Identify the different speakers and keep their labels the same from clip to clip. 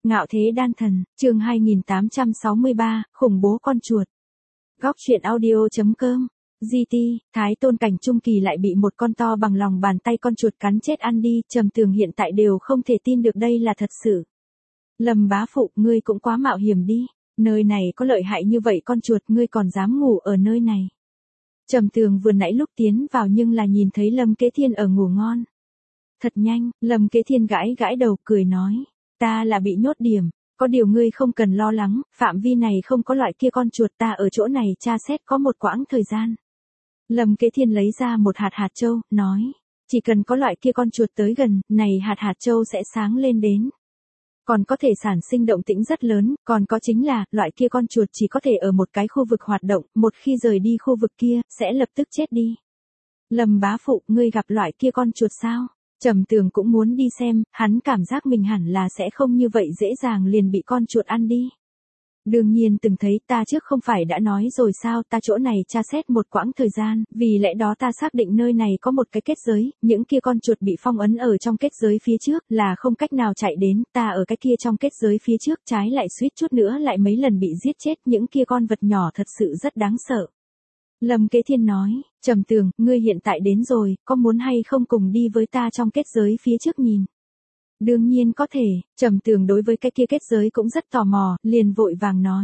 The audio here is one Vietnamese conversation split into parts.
Speaker 1: Ngạo thế đan thần, chương 2863, khủng bố con chuột. Góc truyện audio.com. GT, Thái Tôn cảnh trung kỳ lại bị một con to bằng lòng bàn tay con chuột cắn chết ăn đi, Trầm Tường hiện tại đều không thể tin được đây là thật sự. Lâm bá phụ, ngươi cũng quá mạo hiểm đi, nơi này có lợi hại như vậy con chuột ngươi còn dám ngủ ở nơi này. Trầm Tường vừa nãy lúc tiến vào nhưng là nhìn thấy Lâm Kế Thiên ở ngủ ngon. Thật nhanh, Lâm Kế Thiên gãi gãi đầu cười nói, ta là bị nhốt điểm, có điều ngươi không cần lo lắng, phạm vi này không có loại kia con chuột, ta ở chỗ này tra xét có một quãng thời gian. Lâm Kế Thiên lấy ra một hạt châu, nói, chỉ cần có loại kia con chuột tới gần, này hạt châu sẽ sáng lên đến. Còn có thể sản sinh động tĩnh rất lớn, còn có chính là, loại kia con chuột chỉ có thể ở một cái khu vực hoạt động, một khi rời đi khu vực kia, sẽ lập tức chết đi. Lâm bá phụ, ngươi gặp loại kia con chuột sao? Trầm Tường cũng muốn đi xem, hắn cảm giác mình hẳn là sẽ không như vậy dễ dàng liền bị con chuột ăn đi. Đương nhiên từng thấy, ta trước không phải đã nói rồi sao, ta chỗ này tra xét một quãng thời gian, vì lẽ đó ta xác định nơi này có một cái kết giới, những kia con chuột bị phong ấn ở trong kết giới phía trước là không cách nào chạy đến, ta ở cái kia trong kết giới phía trước trái lại suýt chút nữa lại mấy lần bị giết chết, những kia con vật nhỏ thật sự rất đáng sợ. Lâm Kế Thiên nói, Trầm Tường, ngươi hiện tại đến rồi, có muốn hay không cùng đi với ta trong kết giới phía trước nhìn? Đương nhiên có thể, Trầm Tường đối với cái kia kết giới cũng rất tò mò, liền vội vàng nói.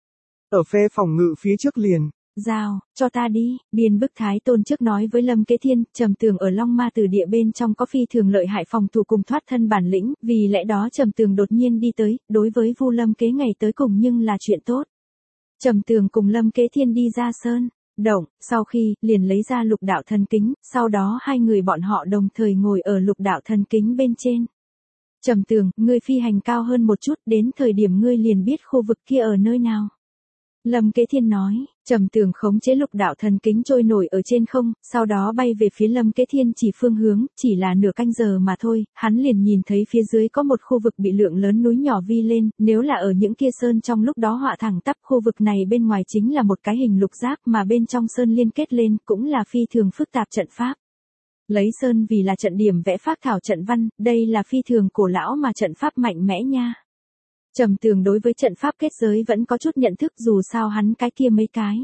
Speaker 2: Ở phe phòng ngự phía trước liền.
Speaker 1: Giao, cho ta đi, Biên Bức Thái Tôn trước nói với Lâm Kế Thiên, Trầm Tường ở Long Ma Tử Địa bên trong có phi thường lợi hại phòng thủ cùng thoát thân bản lĩnh, vì lẽ đó Trầm Tường đột nhiên đi tới, đối với Vu Lâm Kế ngày tới cùng nhưng là chuyện tốt. Trầm Tường cùng Lâm Kế Thiên đi ra sơn động, sau khi, liền lấy ra lục đạo thần kính, sau đó hai người bọn họ đồng thời ngồi ở lục đạo thần kính bên trên. Trầm Tường, ngươi phi hành cao hơn một chút, đến thời điểm ngươi liền biết khu vực kia ở nơi nào. Lâm Kế Thiên nói, Trầm Tường khống chế lục đạo thần kính trôi nổi ở trên không, sau đó bay về phía Lâm Kế Thiên chỉ phương hướng, chỉ là nửa canh giờ mà thôi, hắn liền nhìn thấy phía dưới có một khu vực bị lượng lớn núi nhỏ vi lên, nếu là ở những kia sơn trong lúc đó họa thẳng tắp, khu vực này bên ngoài chính là một cái hình lục giác mà bên trong sơn liên kết lên, cũng là phi thường phức tạp trận pháp. Lấy sơn vì là trận điểm vẽ phác thảo trận văn, đây là phi thường cổ lão mà trận pháp mạnh mẽ nha. Trầm Tường đối với trận pháp kết giới vẫn có chút nhận thức, dù sao hắn cái kia mấy cái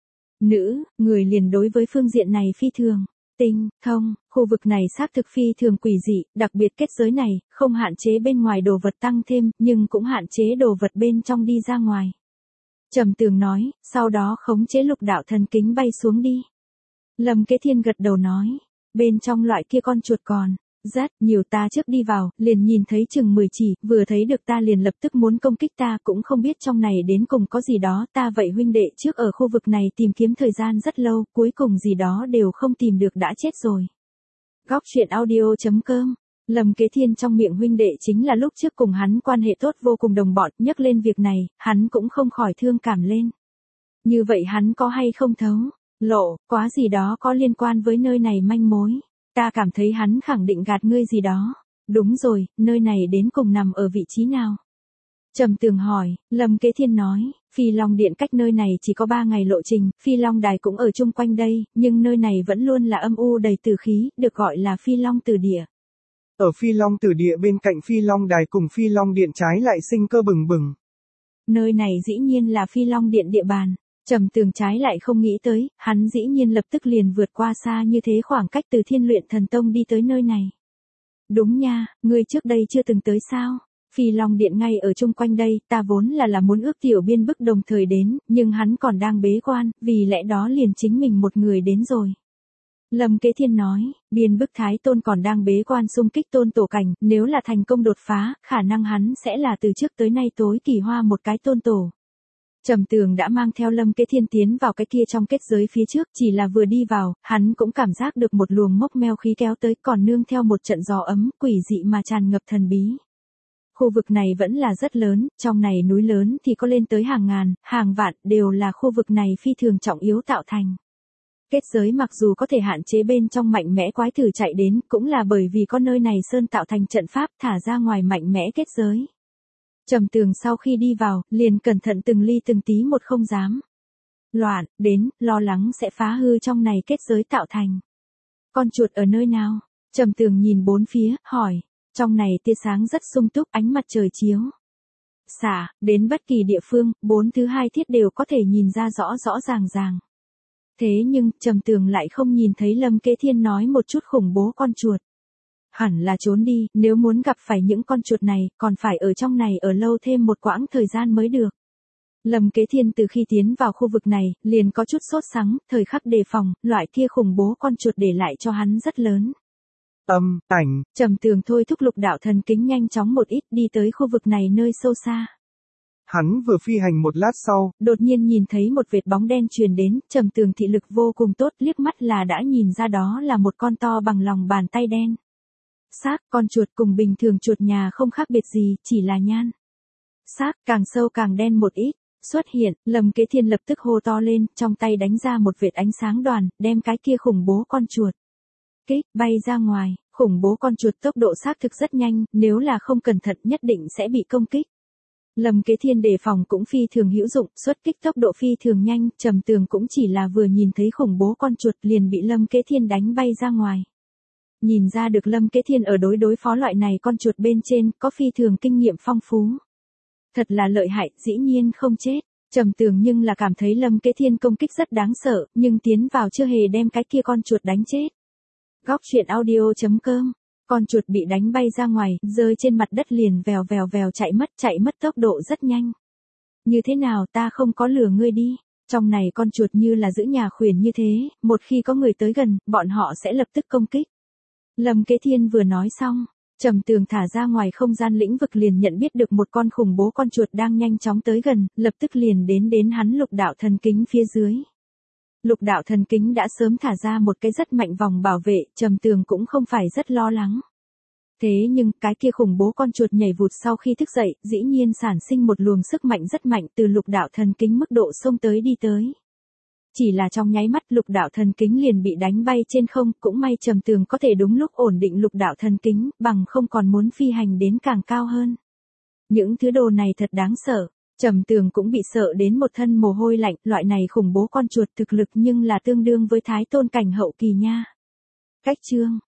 Speaker 1: người liền đối với phương diện này phi thường tinh thông, khu vực này xác thực phi thường quỷ dị, đặc biệt kết giới này không hạn chế bên ngoài đồ vật tăng thêm, nhưng cũng hạn chế đồ vật bên trong đi ra ngoài. Trầm Tường nói, sau đó khống chế lục đạo thần kính bay xuống đi. Lâm Kế Thiên gật đầu nói, bên trong loại kia con chuột còn rất nhiều, ta trước đi vào, liền nhìn thấy chừng 10 chỉ, vừa thấy được ta liền lập tức muốn công kích ta, cũng không biết trong này đến cùng có gì đó, ta vậy huynh đệ trước ở khu vực này tìm kiếm thời gian rất lâu, cuối cùng gì đó đều không tìm được đã chết rồi. Góc truyện audio.com. Lâm Kế Thiên trong miệng huynh đệ chính là lúc trước cùng hắn quan hệ tốt vô cùng đồng bọn, nhắc lên việc này, hắn cũng không khỏi thương cảm lên. Như vậy hắn có hay không thấu lộ quá gì đó có liên quan với nơi này manh mối? Ta cảm thấy hắn khẳng định gạt ngươi gì đó. Đúng rồi, nơi này đến cùng nằm ở vị trí nào? Trầm Tường hỏi, Lâm Kế Thiên nói, Phi Long Điện cách nơi này chỉ có 3 ngày lộ trình, Phi Long Đài cũng ở chung quanh đây, nhưng nơi này vẫn luôn là âm u đầy tử khí, được gọi là Phi Long Tử Địa.
Speaker 2: Ở Phi Long Tử Địa bên cạnh Phi Long Đài cùng Phi Long Điện trái lại sinh cơ bừng bừng.
Speaker 1: Nơi này dĩ nhiên là Phi Long Điện địa bàn. Trầm Tường trái lại không nghĩ tới, hắn dĩ nhiên lập tức liền vượt qua xa như thế khoảng cách từ Thiên Luyện Thần Tông đi tới nơi này. Đúng nha, ngươi trước đây chưa từng tới sao? Phi Long Điện ngay ở chung quanh đây, ta vốn là muốn ước Tiểu Biên Bức đồng thời đến, nhưng hắn còn đang bế quan, vì lẽ đó liền chính mình một người đến rồi. Lâm Kế Thiên nói, Biên Bức Thái Tôn còn đang bế quan xung kích tôn tổ cảnh, nếu là thành công đột phá, khả năng hắn sẽ là từ trước tới nay tối kỳ hoa một cái tôn tổ. Trầm Tường đã mang theo Lâm Kế Thiên tiến vào cái kia trong kết giới phía trước, chỉ là vừa đi vào, hắn cũng cảm giác được một luồng mốc meo khí kéo tới, còn nương theo một trận gió ấm, quỷ dị mà tràn ngập thần bí. Khu vực này vẫn là rất lớn, trong này núi lớn thì có lên tới hàng ngàn, hàng vạn, đều là khu vực này phi thường trọng yếu tạo thành. Kết giới mặc dù có thể hạn chế bên trong mạnh mẽ quái thử chạy đến, cũng là bởi vì có nơi này sơn tạo thành trận pháp thả ra ngoài mạnh mẽ kết giới. Trầm Tường sau khi đi vào, liền cẩn thận từng ly từng tí một không dám loạn, đến, lo lắng sẽ phá hư trong này kết giới tạo thành. Con chuột ở nơi nào? Trầm Tường nhìn bốn phía, hỏi, trong này tia sáng rất sung túc, ánh mặt trời chiếu xả, đến bất kỳ địa phương, 4 thứ hai thiết đều có thể nhìn ra rõ rõ ràng ràng. Thế nhưng, Trầm Tường lại không nhìn thấy Lâm Kế Thiên nói một chút khủng bố con chuột. Hẳn là trốn đi, nếu muốn gặp phải những con chuột này, còn phải ở trong này ở lâu thêm một quãng thời gian mới được. Lâm Kế Thiên từ khi tiến vào khu vực này, liền có chút sốt sắng, thời khắc đề phòng, loại kia khủng bố con chuột để lại cho hắn rất lớn.
Speaker 2: Ảnh.
Speaker 1: Trầm Tường thôi thúc lục đạo thần kính nhanh chóng một ít đi tới khu vực này nơi sâu xa.
Speaker 2: Hắn vừa phi hành một lát sau,
Speaker 1: đột nhiên nhìn thấy một vệt bóng đen truyền đến, Trầm Tường thị lực vô cùng tốt, liếc mắt là đã nhìn ra đó là một con to bằng lòng bàn tay đen. Xác, con chuột cùng bình thường chuột nhà không khác biệt gì, chỉ là nhan. Xác, càng sâu càng đen một ít. Xuất hiện, Lâm Kế Thiên lập tức hô to lên, trong tay đánh ra một vệt ánh sáng đoàn, đem cái kia khủng bố con chuột. Kích, bay ra ngoài, khủng bố con chuột tốc độ xác thực rất nhanh, nếu là không cẩn thận nhất định sẽ bị công kích. Lâm Kế Thiên đề phòng cũng phi thường hữu dụng, xuất kích tốc độ phi thường nhanh, Trầm Tường cũng chỉ là vừa nhìn thấy khủng bố con chuột liền bị Lâm Kế Thiên đánh bay ra ngoài. Nhìn ra được Lâm Kế Thiên ở đối phó loại này con chuột bên trên, có phi thường kinh nghiệm phong phú. Thật là lợi hại, dĩ nhiên không chết. Trầm Tường nhưng là cảm thấy Lâm Kế Thiên công kích rất đáng sợ, nhưng tiến vào chưa hề đem cái kia con chuột đánh chết. Góc truyện audio.com. Con chuột bị đánh bay ra ngoài, rơi trên mặt đất liền vèo chạy mất tốc độ rất nhanh. Như thế nào ta không có lừa ngươi đi. Trong này con chuột như là giữ nhà khuyển như thế, một khi có người tới gần, bọn họ sẽ lập tức công kích. Lâm Kế Thiên vừa nói xong, Trầm Tường thả ra ngoài không gian lĩnh vực liền nhận biết được một con khủng bố con chuột đang nhanh chóng tới gần, lập tức liền đến hắn lục đạo thần kính phía dưới. Lục đạo thần kính đã sớm thả ra một cái rất mạnh vòng bảo vệ, Trầm Tường cũng không phải rất lo lắng. Thế nhưng, cái kia khủng bố con chuột nhảy vụt sau khi thức dậy, dĩ nhiên sản sinh một luồng sức mạnh rất mạnh từ lục đạo thần kính mức độ xông tới đi tới. Chỉ là trong nháy mắt lục đạo thần kính liền bị đánh bay trên không, cũng may Trầm Tường có thể đúng lúc ổn định lục đạo thần kính, bằng không còn muốn phi hành đến càng cao hơn. Những thứ đồ này thật đáng sợ, Trầm Tường cũng bị sợ đến một thân mồ hôi lạnh, loại này khủng bố con chuột thực lực nhưng là tương đương với Thái Tôn cảnh hậu kỳ nha. Cách chương